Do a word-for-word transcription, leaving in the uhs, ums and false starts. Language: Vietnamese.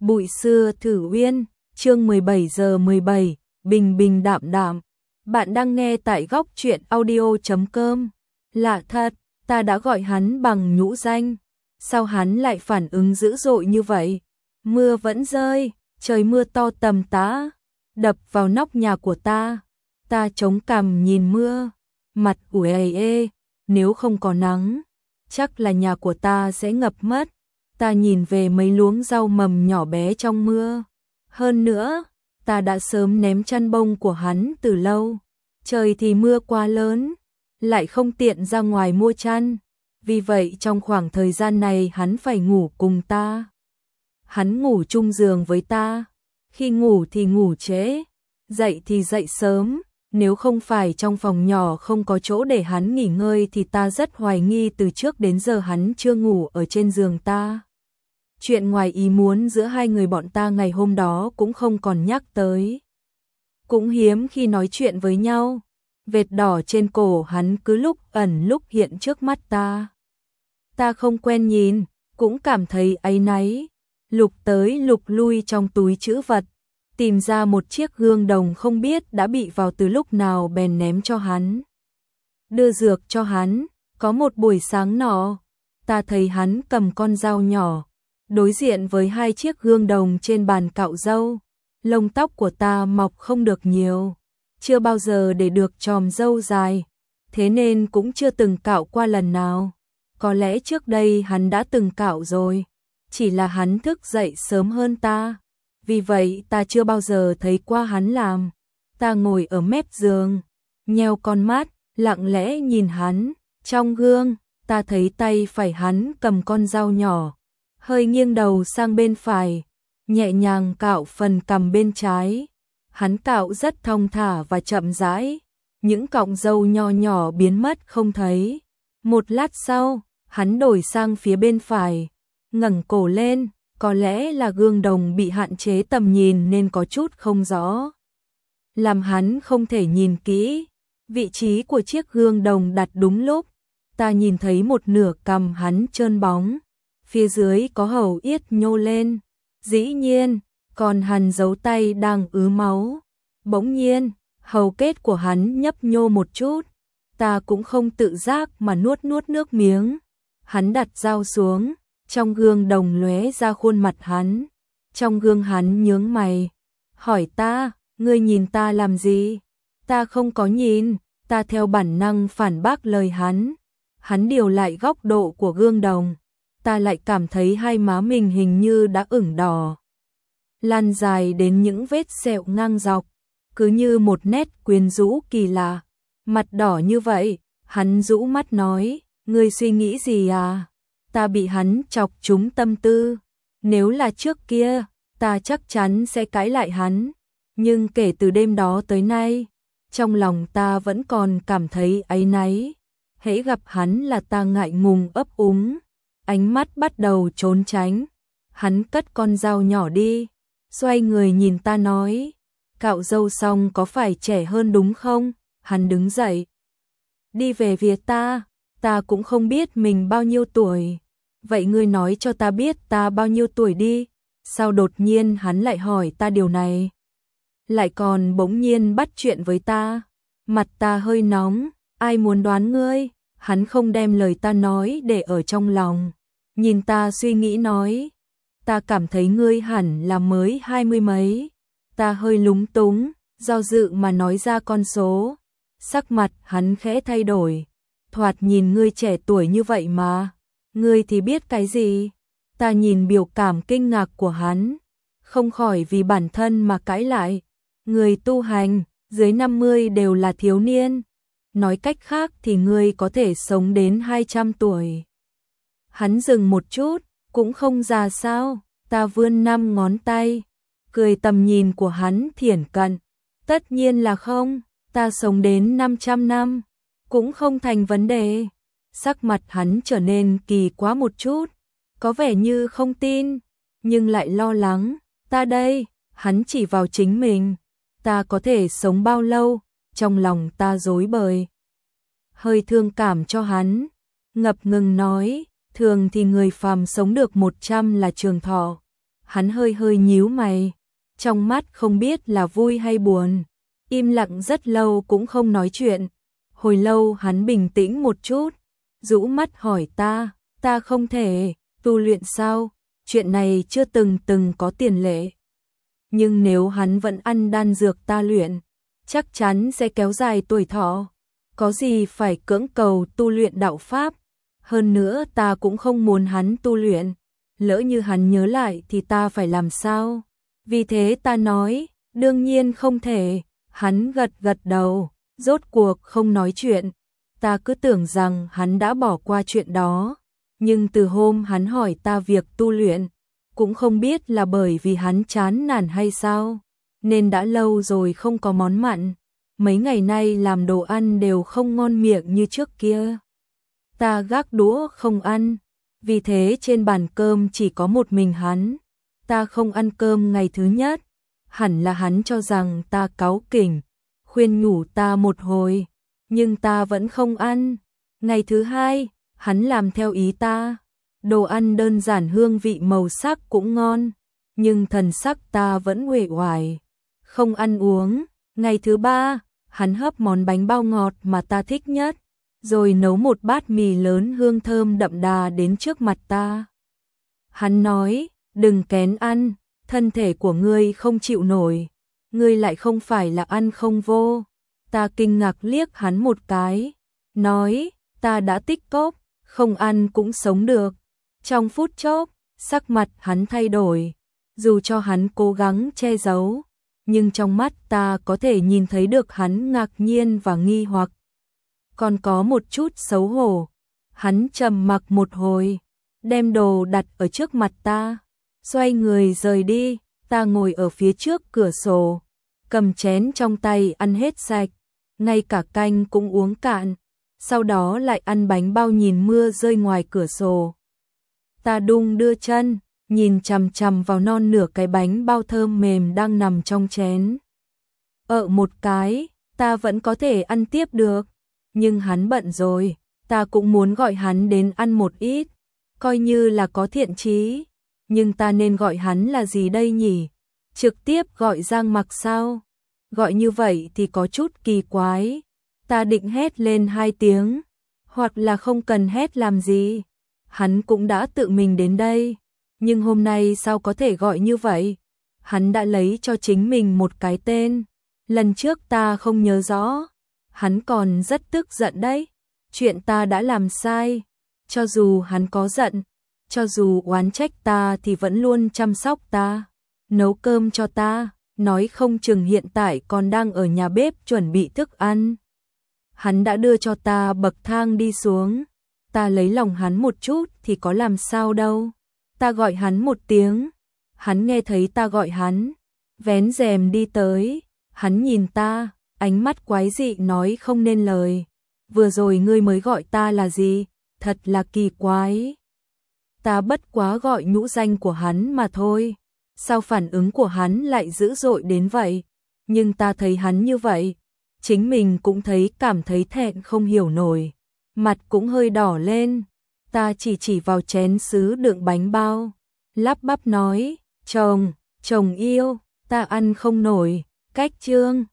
Bụi xưa thử uyên, chương mười bảy giờ mười bảy, bình bình đạm đạm. Bạn đang nghe tại góc truyện audio chấm com. Lạ thật, ta đã gọi hắn bằng nhũ danh. Sao hắn lại phản ứng dữ dội như vậy? Mưa vẫn rơi, trời mưa to tầm tã, đập vào nóc nhà của ta. Ta chống cằm nhìn mưa, mặt ủi ề ê, nếu không có nắng, chắc là nhà của ta sẽ ngập mất. Ta nhìn về mấy luống rau mầm nhỏ bé trong mưa. Hơn nữa, ta đã sớm ném chăn bông của hắn từ lâu. Trời thì mưa quá lớn, lại không tiện ra ngoài mua chăn. Vì vậy trong khoảng thời gian này hắn phải ngủ cùng ta. Hắn ngủ chung giường với ta. Khi ngủ thì ngủ trễ, dậy thì dậy sớm. Nếu không phải trong phòng nhỏ không có chỗ để hắn nghỉ ngơi thì ta rất hoài nghi từ trước đến giờ hắn chưa ngủ ở trên giường ta. Chuyện ngoài ý muốn giữa hai người bọn ta ngày hôm đó cũng không còn nhắc tới. Cũng hiếm khi nói chuyện với nhau. Vệt đỏ trên cổ hắn cứ lúc ẩn lúc hiện trước mắt ta. Ta không quen nhìn, cũng cảm thấy áy náy. Lục tới lục lui trong túi trữ vật, tìm ra một chiếc gương đồng không biết đã bị vào từ lúc nào bèn ném cho hắn. Đưa dược cho hắn, có một buổi sáng nọ, ta thấy hắn cầm con dao nhỏ, đối diện với hai chiếc gương đồng trên bàn cạo râu. Lông tóc của ta mọc không được nhiều, chưa bao giờ để được chòm râu dài, thế nên cũng chưa từng cạo qua lần nào. Có lẽ trước đây hắn đã từng cạo rồi, chỉ là hắn thức dậy sớm hơn ta. Vì vậy ta chưa bao giờ thấy qua hắn làm. Ta ngồi ở mép giường, nheo con mắt, lặng lẽ nhìn hắn. Trong gương, ta thấy tay phải hắn cầm con dao nhỏ, hơi nghiêng đầu sang bên phải, nhẹ nhàng cạo phần cằm bên trái. Hắn cạo rất thong thả và chậm rãi, những cọng râu nho nhỏ biến mất không thấy. Một lát sau, hắn đổi sang phía bên phải, ngẩng cổ lên. Có lẽ là gương đồng bị hạn chế tầm nhìn nên có chút không rõ, làm hắn không thể nhìn kỹ. Vị trí của chiếc gương đồng đặt đúng lúc, ta nhìn thấy một nửa cằm hắn trơn bóng, phía dưới có hầu yết nhô lên. Dĩ nhiên, còn hằn dấu tay đang ứ máu. Bỗng nhiên, hầu kết của hắn nhấp nhô một chút, ta cũng không tự giác mà nuốt nuốt nước miếng. Hắn đặt dao xuống. Trong gương đồng lóe ra khuôn mặt hắn. Trong gương hắn nhướng mày, hỏi ta, ngươi nhìn ta làm gì? Ta không có nhìn, ta theo bản năng phản bác lời hắn. Hắn điều lại góc độ của gương đồng, ta lại cảm thấy hai má mình hình như đã ửng đỏ, lan dài đến những vết sẹo ngang dọc, cứ như một nét quyến rũ kỳ lạ. Mặt đỏ như vậy, hắn rũ mắt nói, ngươi suy nghĩ gì à? Ta bị hắn chọc trúng tâm tư. Nếu là trước kia, ta chắc chắn sẽ cãi lại hắn. Nhưng kể từ đêm đó tới nay, trong lòng ta vẫn còn cảm thấy áy náy. Hễ gặp hắn là ta ngại ngùng ấp úng, ánh mắt bắt đầu trốn tránh. Hắn cất con dao nhỏ đi, xoay người nhìn ta nói, cạo râu xong có phải trẻ hơn đúng không? Hắn đứng dậy, đi về phía ta. Ta cũng không biết mình bao nhiêu tuổi. Vậy ngươi nói cho ta biết ta bao nhiêu tuổi đi. Sao đột nhiên hắn lại hỏi ta điều này? Lại còn bỗng nhiên bắt chuyện với ta. Mặt ta hơi nóng. Ai muốn đoán ngươi? Hắn không đem lời ta nói để ở trong lòng. Nhìn ta suy nghĩ nói, ta cảm thấy ngươi hẳn là mới hai mươi mấy. Ta hơi lúng túng, do dự mà nói ra con số. Sắc mặt hắn khẽ thay đổi. Thoạt nhìn ngươi trẻ tuổi như vậy mà, ngươi thì biết cái gì? Ta nhìn biểu cảm kinh ngạc của hắn, không khỏi vì bản thân mà cãi lại. Người tu hành, dưới năm mươi đều là thiếu niên. Nói cách khác thì ngươi có thể sống đến hai trăm tuổi. Hắn dừng một chút, cũng không già sao? Ta vươn năm ngón tay, cười tầm nhìn của hắn thiển cận. Tất nhiên là không, ta sống đến năm trăm năm. Cũng không thành vấn đề. Sắc mặt hắn trở nên kỳ quá một chút, có vẻ như không tin, nhưng lại lo lắng. Ta đây, hắn chỉ vào chính mình. Ta có thể sống bao lâu? Trong lòng ta rối bời, hơi thương cảm cho hắn, ngập ngừng nói, thường thì người phàm sống được một trăm là trường thọ. Hắn hơi hơi nhíu mày, trong mắt không biết là vui hay buồn. Im lặng rất lâu cũng không nói chuyện. Hồi lâu hắn bình tĩnh một chút, rũ mắt hỏi ta, ta không thể tu luyện sao? Chuyện này chưa từng từng có tiền lệ. Nhưng nếu hắn vẫn ăn đan dược ta luyện, chắc chắn sẽ kéo dài tuổi thọ. Có gì phải cưỡng cầu tu luyện đạo pháp. Hơn nữa ta cũng không muốn hắn tu luyện. Lỡ như hắn nhớ lại thì ta phải làm sao? Vì thế ta nói, đương nhiên không thể. Hắn gật gật đầu, rốt cuộc không nói chuyện. Ta cứ tưởng rằng hắn đã bỏ qua chuyện đó. Nhưng từ hôm hắn hỏi ta việc tu luyện, cũng không biết là bởi vì hắn chán nản hay sao, nên đã lâu rồi không có món mặn. Mấy ngày nay làm đồ ăn đều không ngon miệng như trước kia. Ta gác đũa không ăn, vì thế trên bàn cơm chỉ có một mình hắn. Ta không ăn cơm ngày thứ nhất, hẳn là hắn cho rằng ta cáu kỉnh, khuyên nhủ ta một hồi, nhưng ta vẫn không ăn. Ngày thứ hai, hắn làm theo ý ta. Đồ ăn đơn giản hương vị màu sắc cũng ngon, nhưng thần sắc ta vẫn uể oải, không ăn uống. Ngày thứ ba, hắn hấp món bánh bao ngọt mà ta thích nhất, rồi nấu một bát mì lớn hương thơm đậm đà đến trước mặt ta. Hắn nói, đừng kén ăn, thân thể của ngươi không chịu nổi, ngươi lại không phải là ăn không vô. Ta kinh ngạc liếc hắn một cái, nói, ta đã tích cóp, không ăn cũng sống được. Trong phút chốc, sắc mặt hắn thay đổi, dù cho hắn cố gắng che giấu, nhưng trong mắt ta có thể nhìn thấy được hắn ngạc nhiên và nghi hoặc. Còn có một chút xấu hổ. Hắn trầm mặc một hồi, đem đồ đặt ở trước mặt ta, xoay người rời đi. Ta ngồi ở phía trước cửa sổ, cầm chén trong tay ăn hết sạch, ngay cả canh cũng uống cạn, sau đó lại ăn bánh bao nhìn mưa rơi ngoài cửa sổ. Ta đung đưa chân, nhìn chằm chằm vào non nửa cái bánh bao thơm mềm đang nằm trong chén. Ở một cái, ta vẫn có thể ăn tiếp được, nhưng hắn bận rồi, ta cũng muốn gọi hắn đến ăn một ít, coi như là có thiện chí, nhưng ta nên gọi hắn là gì đây nhỉ? Trực tiếp gọi Giang Mặc sao? Gọi như vậy thì có chút kỳ quái. Ta định hét lên hai tiếng, hoặc là không cần hét làm gì. Hắn cũng đã tự mình đến đây, nhưng hôm nay sao có thể gọi như vậy? Hắn đã lấy cho chính mình một cái tên, lần trước ta không nhớ rõ. Hắn còn rất tức giận đấy, chuyện ta đã làm sai. Cho dù hắn có giận, cho dù oán trách ta thì vẫn luôn chăm sóc ta, nấu cơm cho ta, nói không chừng hiện tại còn đang ở nhà bếp chuẩn bị thức ăn. Hắn đã đưa cho ta bậc thang đi xuống, ta lấy lòng hắn một chút thì có làm sao đâu. Ta gọi hắn một tiếng, hắn nghe thấy ta gọi hắn, vén rèm đi tới, hắn nhìn ta, ánh mắt quái dị nói không nên lời. Vừa rồi ngươi mới gọi ta là gì? Thật là kỳ quái. Ta bất quá gọi nhũ danh của hắn mà thôi. Sao phản ứng của hắn lại dữ dội đến vậy? Nhưng ta thấy hắn như vậy, chính mình cũng thấy cảm thấy thẹn không hiểu nổi. Mặt cũng hơi đỏ lên. Ta chỉ chỉ vào chén sứ đựng bánh bao, lắp bắp nói, chồng, chồng yêu, ta ăn không nổi. Cách chương